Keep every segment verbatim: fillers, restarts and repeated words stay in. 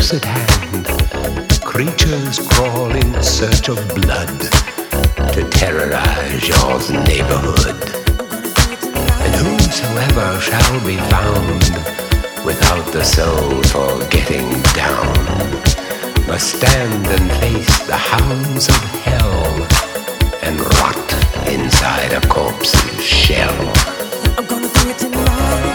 close at hand. Creatures crawl in search of blood to terrorize your neighborhood. And whosoever shall be found without the soul for getting down must stand and face the hounds of hell and rot inside a corpse's shell. I'm gonna do it tonight.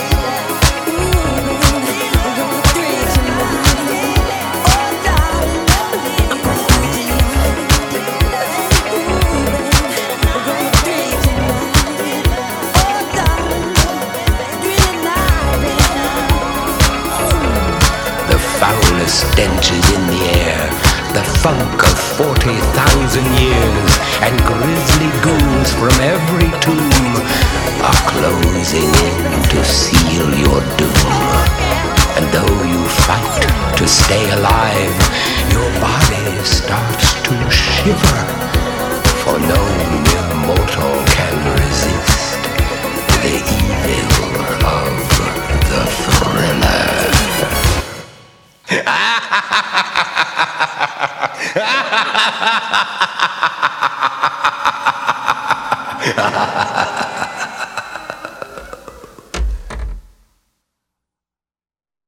Stench is in the air, the funk of forty thousand years, and grisly ghouls from every tomb are closing in to seal your doom. And though you fight to stay alive, your body starts to shiver, for no mere mortal can resist the evil of the thriller. Ha ha ha ha ha ha ha ha ha ha ha ha ha ha ha ha